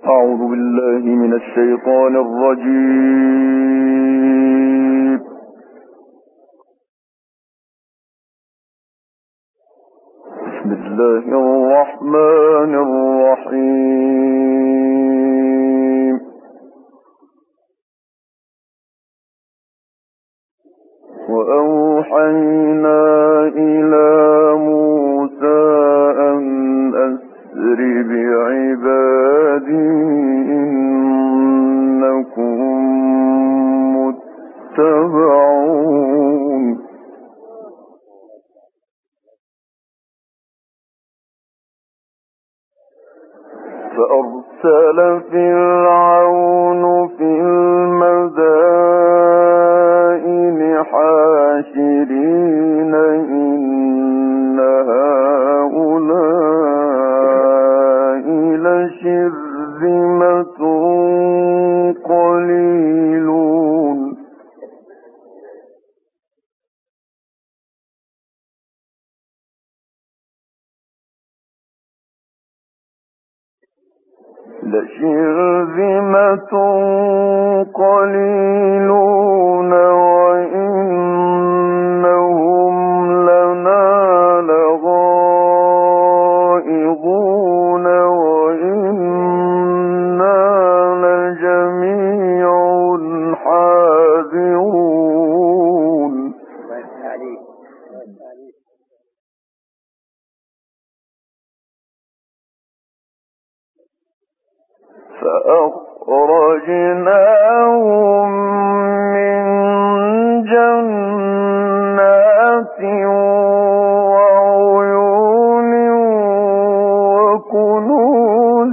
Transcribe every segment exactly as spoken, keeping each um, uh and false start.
أعوذ بالله من الشيطان الرجيم. بسم الله الرحمن الرحيم. وأوحينا إلى موسى أن أسر بعبادي إنكم متبعون. فأرسل فرعون في المدائن حاشرين إن هؤلاء لشرذمة قليلون. لشرذمة قليلون وإنهم لنا لغائظون وإنا لجميع حاذرون. فأخرجناهم من جنات وعيون وكنوز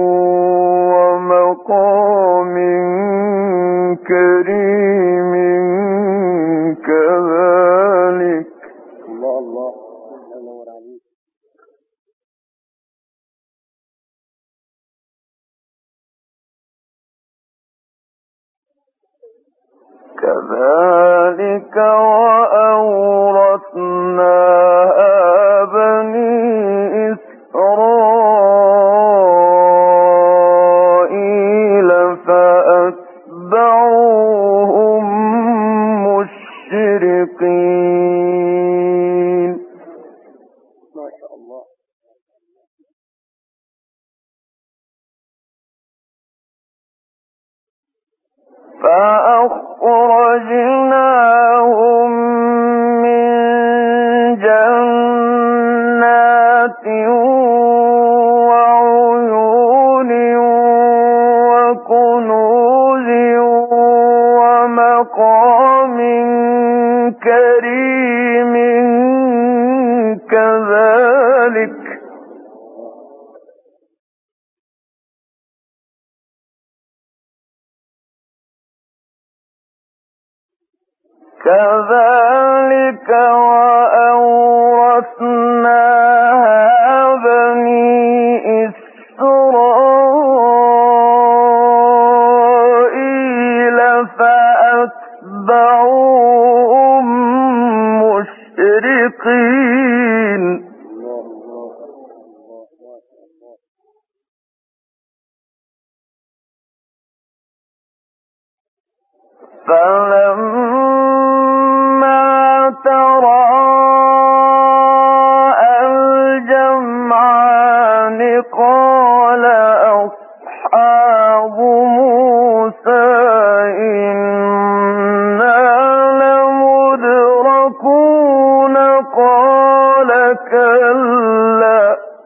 ومقام كريم كذلك الله الله الله عليك. كذلك وأورثناها بني إسرائيل فأتبعوهم مشرقين. ما شاء الله. فأخرجناهم من جنات وعيون وكنوز ومقام كريم كذلك كذلك وأورثناها بني إسرائيل فأتبعوهم مشرقين. فلما تراءى الجمعان قال أصحاب موسى إنا لمدركون قال كلا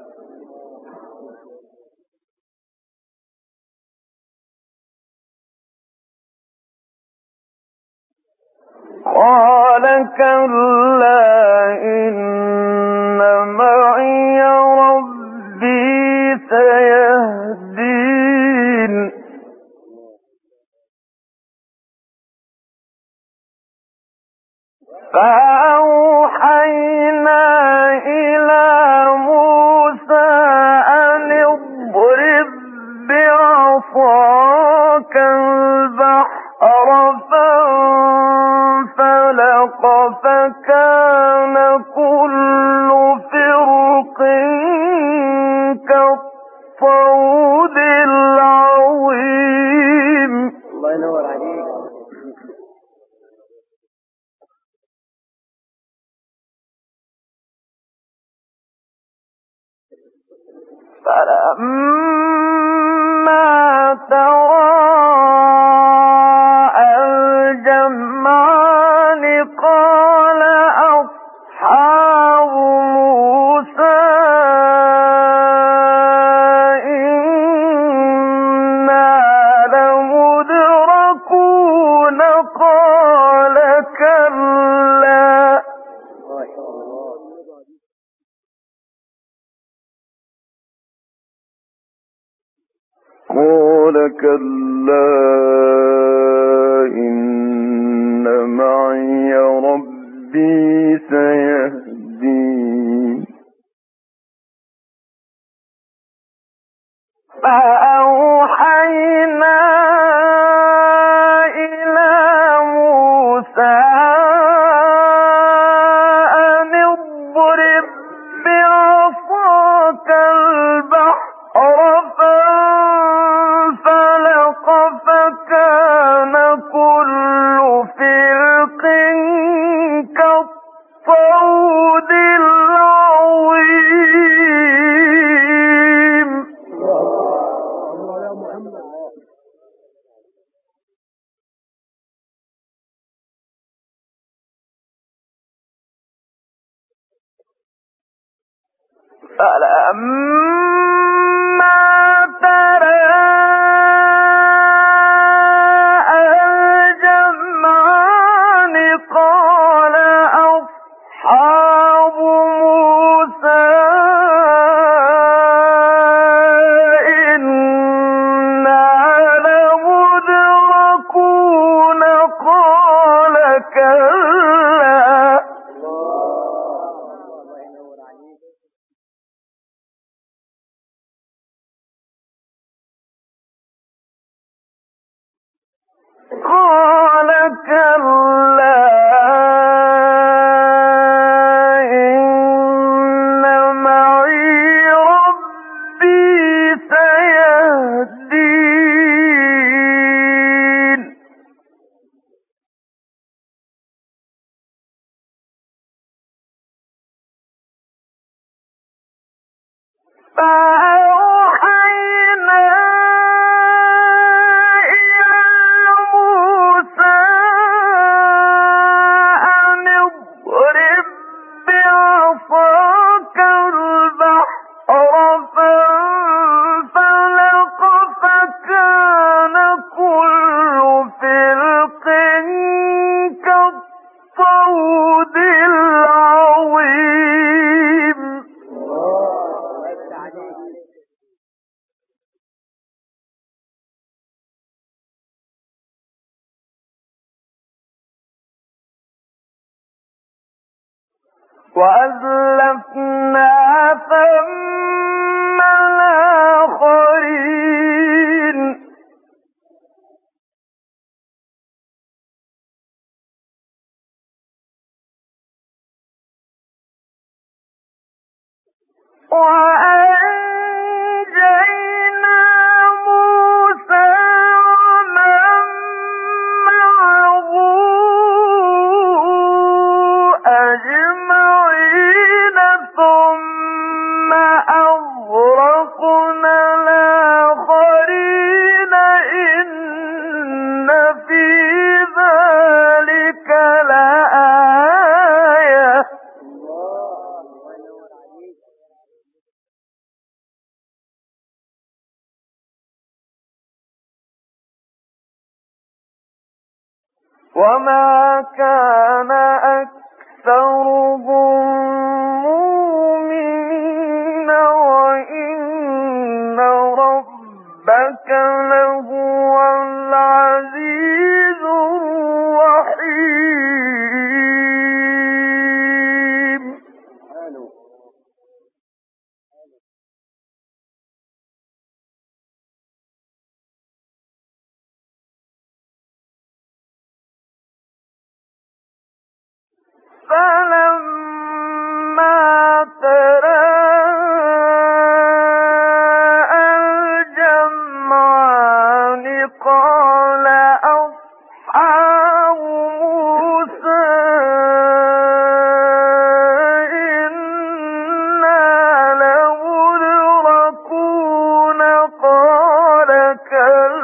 قال كلا إن معي ربي سيهدين. فأوحينا إلى موسى أن اضرب بعصاك البحر فانفلق فكان كل فرق كالطود العظيم. تراءى الجمعان قال أصحاب موسى إنا لمدركون قال كلا قال كلا إن معي ربي سيهدين فأوحينا إلى موسى أن اضرب بعصاك البحر فانفلق فكان كل فرق كالطود العظيم فلما تراءى الجمعان قال أصحاب موسى إنا لمدركون قال كلا قال كلا إن معي ربي سيهدين فأوحينا إلى موسى أن اضرب بعصاك البحر فانفلق فكان كل فرق كالطود العظيم وأزلفنا ثم الآخرين وأنجينا موسى ومن معه أجمعين ثم أغرقنا الآخرين إن في ذلك لآية وما كان أكثرهم مؤمنين وإن ربك لهو العزيز الرحيم فلما تراءى الجمعان قال أصحاب موسى إنا لمدركون قال كلا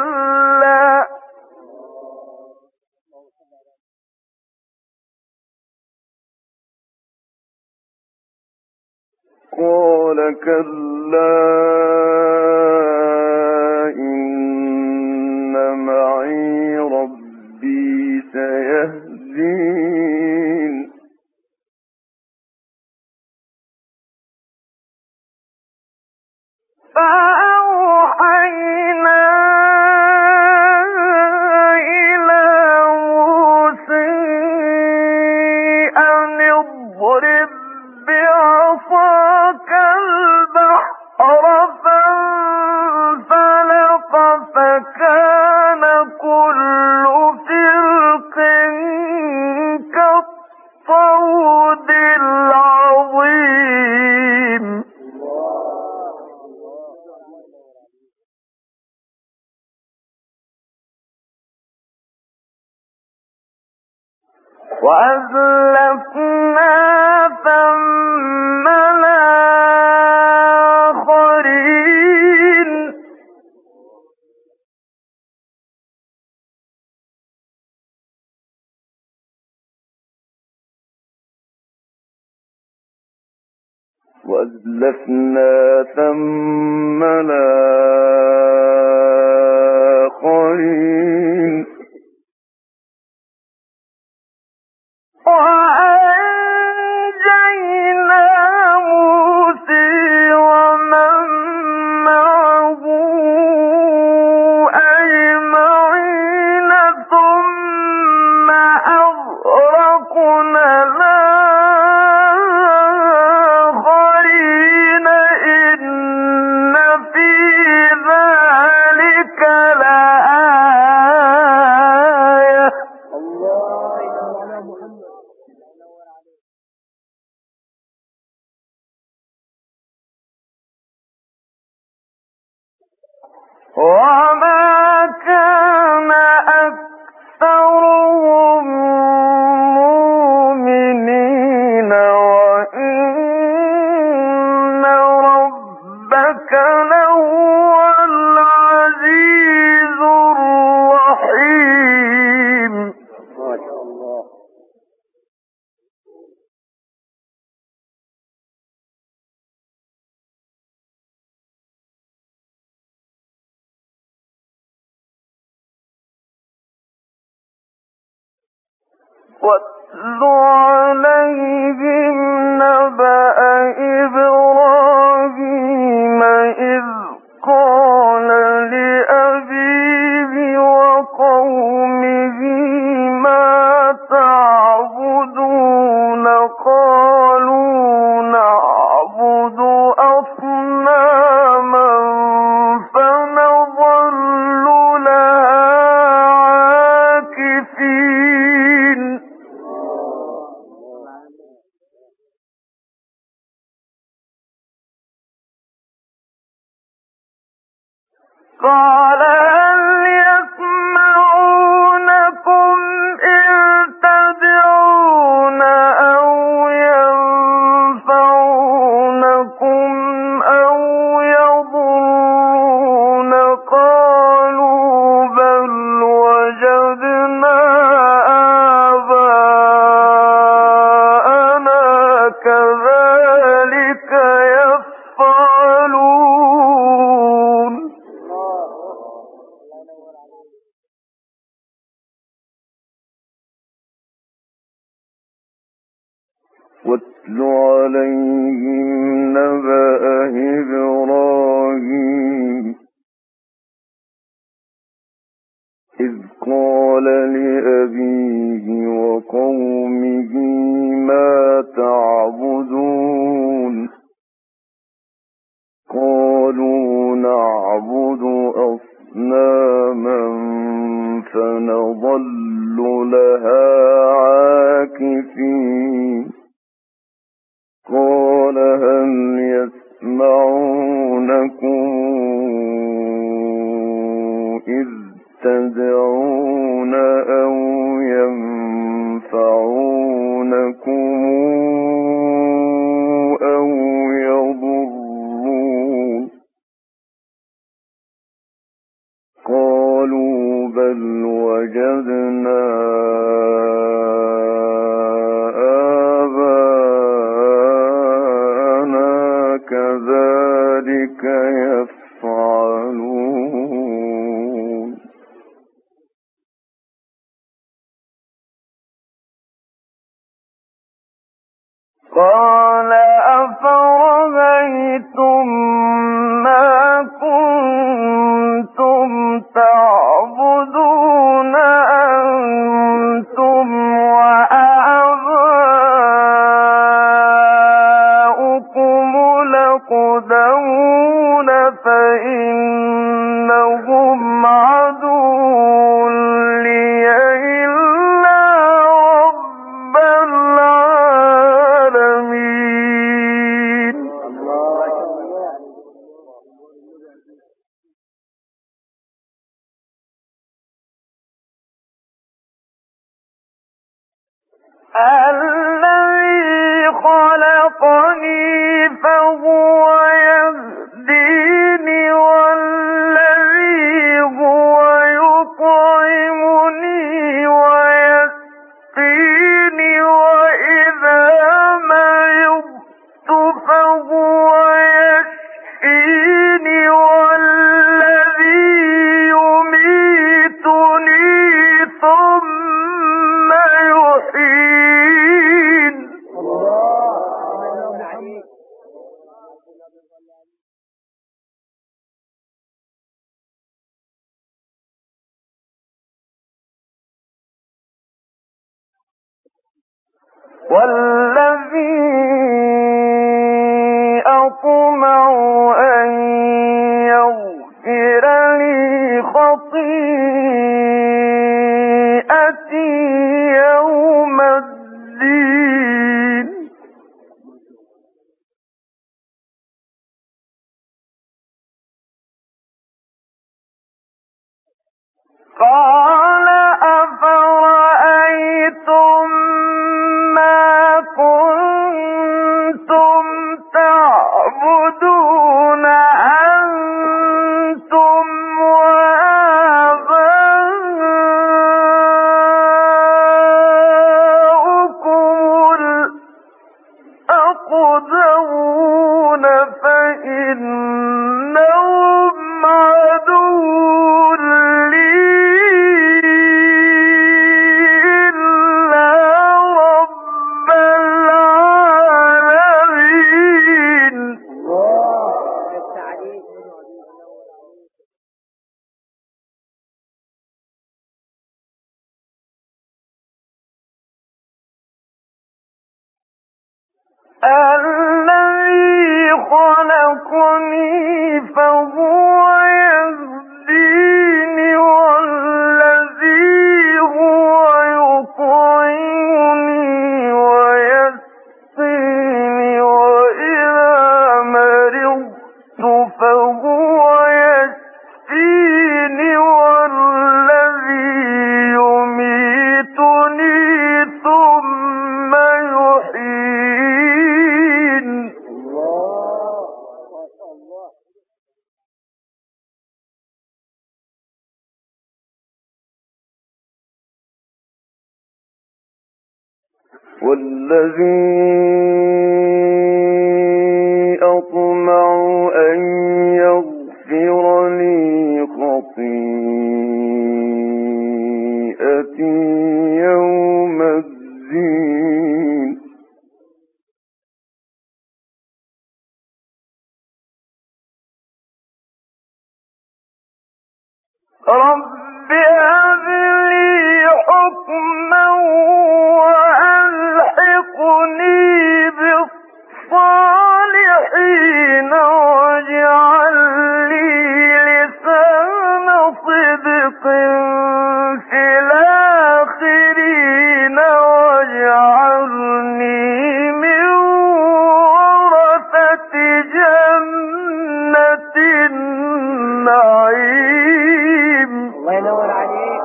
وأزلفنا ثم الآخرين وأزلفنا ثم الآخرين وأنجينا موسى ومن معه أجمعين ثم أغرقنا الآخرين إن في ذلك لآية وما كان أكثرهم مؤمنين وإن ربك لهو العزيز الرحيم. ما شاء الله. واتل عليهم نبأ إبراهيم إذ قال لأبيه وقومه ما تعبدون قالوا نعبد أصناما فنظل لها عاكفين. قال هل يسمعونكم إذ تدعون أو ينفعونكم أو يضرون قالوا بل وجدنا آباءنا كذلك يفعلون. واتل عليهم نبأ إبراهيم إذ قال لأبيه وقومه ما تعبدون قالوا نعبد أصناما فنظل لها عاكفين. قال هل يسمعونكم إذ تدعون أو ينفعونكم أو يضرون قالوا بل وجدنا كذلك يفعلون. قال أفرأيتم ما كنتم تعبدون أنتم وآباؤكم الأقدمون فإنهم عدو لي إلا رب العالمين. الذي خلقني فهو يهديني والذي هو يطعمني ويسقيني وإذا مرضت فهو يشفيني والذي يميتني ثم يحيين. والذي أطمع أن يغفر لي خطيئتي يوم الدين. قال أفرأيتم ما كنتم تعبدون أنتم وآباؤكم الأقدمون فإنهم عدو لي إلا رب العالمين. الذي خلقني فهو يهديني والذي هو يطعمني ويسقيني وإذا مرضت فهو يشفيني والذي يميتني ثم يحيين. والذي أطمع أن يغفر لي خطيئتي يوم الدين. رب هب لي حكما وألحقني بالصالحين واجعل لي لسان صدق في الآخرين واجعلني من ورثة جنة النعيم. الله ينور عليك.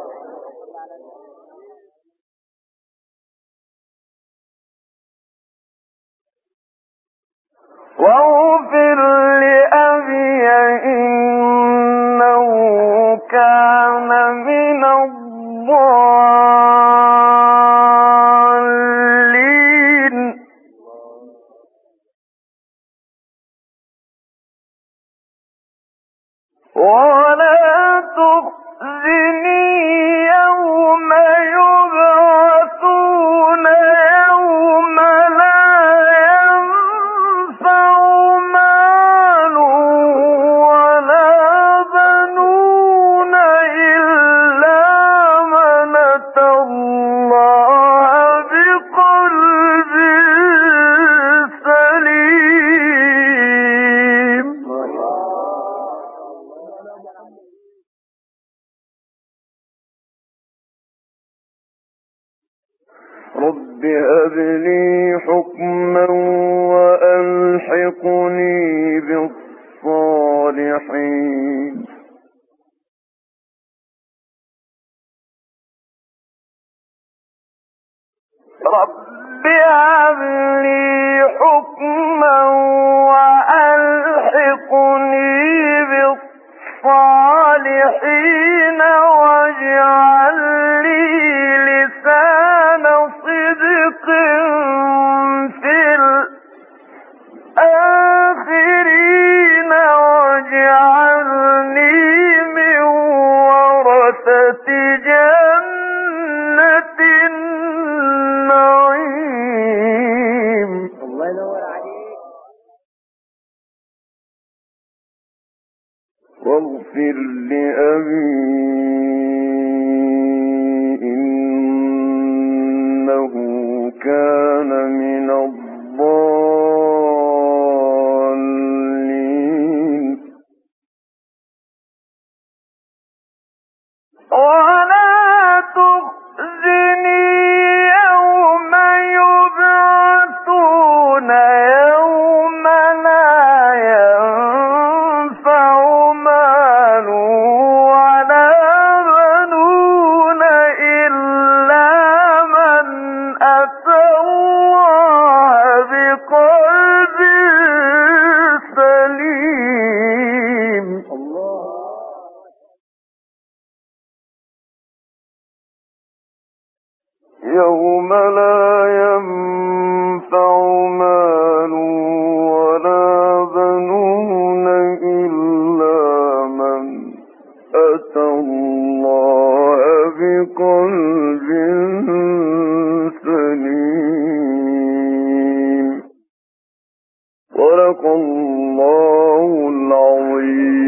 واغفر لأبي إنه كان من الضالين. ولا تخزني يوم يبعثون يوم لا ينفع مال ولا بنون إلا من أتى الله بقلب سليم. رب هب لي حكما وألحقني بالصالحين. رب هب لي حكما وألحقني بالصالحين واجعل لي لسان صدق في الآخرين واجعلني من ورثة جنة النعيم. الله ينور عليك. واغفر لأبي إنه كان من الضالين ولا تخزني يوم يبعثون يوم لا ينفع مال ولا بنون إلا من أتى الله بقلب سليم. الله يوم لا ينفع مال ولا بنون إلا من أتى الله بقلب سليم. صدق الله العظيم.